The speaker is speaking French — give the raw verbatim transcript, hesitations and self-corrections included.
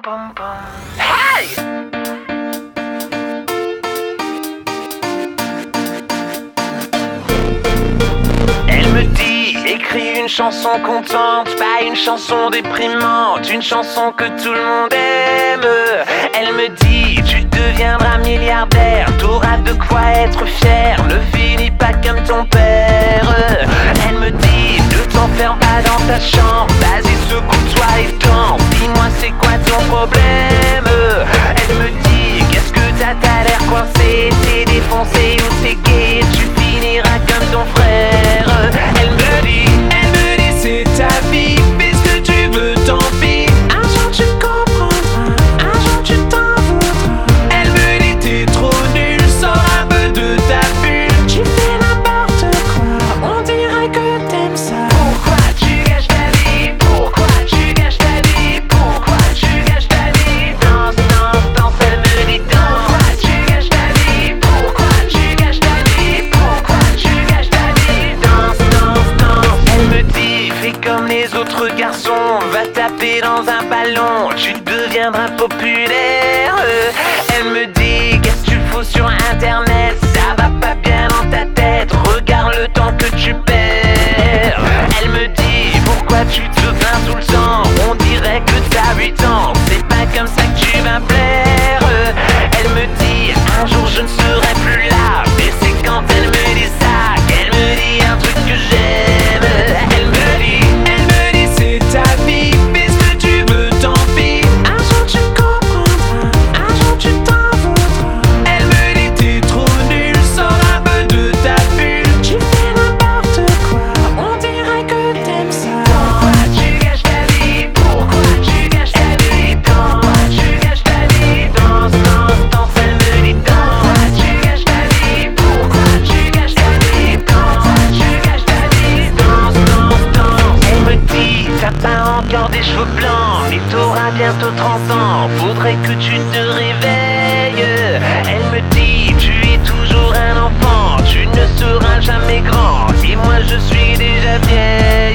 boum, boum. Hey! Elle me dit, écris une chanson contente, pas une chanson déprimante, une chanson que tout le monde aime. Elle me dit, tu deviendras milliardaire, t'auras de quoi être fier, ne finis pas comme ton père. Elle me dit, ne t'enferme pas dans ta chambre, vas-y secoue-toi et danse, dis-moi c'est quoi ton problème. Elle me dit, qu'est-ce que t'as, t'as l'air coincé, t'es défoncé ou t'es gay, tu finiras comme ton frère. Elle me dit, elle me dit c'est ta vie, fais ce que tu veux, tant pis. Un jour tu comprendras, un jour tu t'en voudras. Elle me dit t'es trop nul, sors un peu de ta bulle. Tu fais n'importe quoi, on dirait que t'aimes ça. Pourquoi tu gâches ta vie? Pourquoi tu gâches ta vie? Pourquoi tu gâches ta vie? Danse, danse, danse, elle me dit danse. Pourquoi tu gâches ta vie? Pourquoi tu gâches ta vie? Pourquoi tu gâches ta vie? Danse, danse, danse. Elle me dit, fais comme les autres garçons, va taper dans un ballon, tu deviendras populaire. Elle me dit, qu'est-ce que tu fous sur internet, ça va pas bien dans ta tête, regarde le temps que tu perds. Elle me dit, pourquoi tu te plains tout le temps, on dirait que t'as huit ans, c'est pas comme ça que tu vas plaire. Elle me dit, un jour je ne serai plus là, et c'est quand elle me dit ça qu'elle me dit un truc que j'aime. Elle me dit, elle me dit c'est ta vie, fais ce que tu veux, tant pis. Un jour tu comprendras, un jour tu t'en voudras. Elle me dit t'es trop nul, sors un peu de ta bulle. Tu fais n'importe quoi, on dirait que t'aimes ça. Pourquoi tu gâches ta vie? Pourquoi tu gâches ta vie? Pourquoi tu gâches ta vie? Danse, danse, danse, elle me dit danse. Pourquoi tu gâches ta vie? Pourquoi tu gâches ta vie? Pourquoi tu gâches ta vie? Danse, danse, danse. Elle me dit, t'as pas encore des cheveux blancs, mais t'auras bientôt trente ans, faudrait que tu te réveilles. Elle me dit, tu es toujours un enfant, tu ne seras jamais grand, et moi je suis déjà vieille.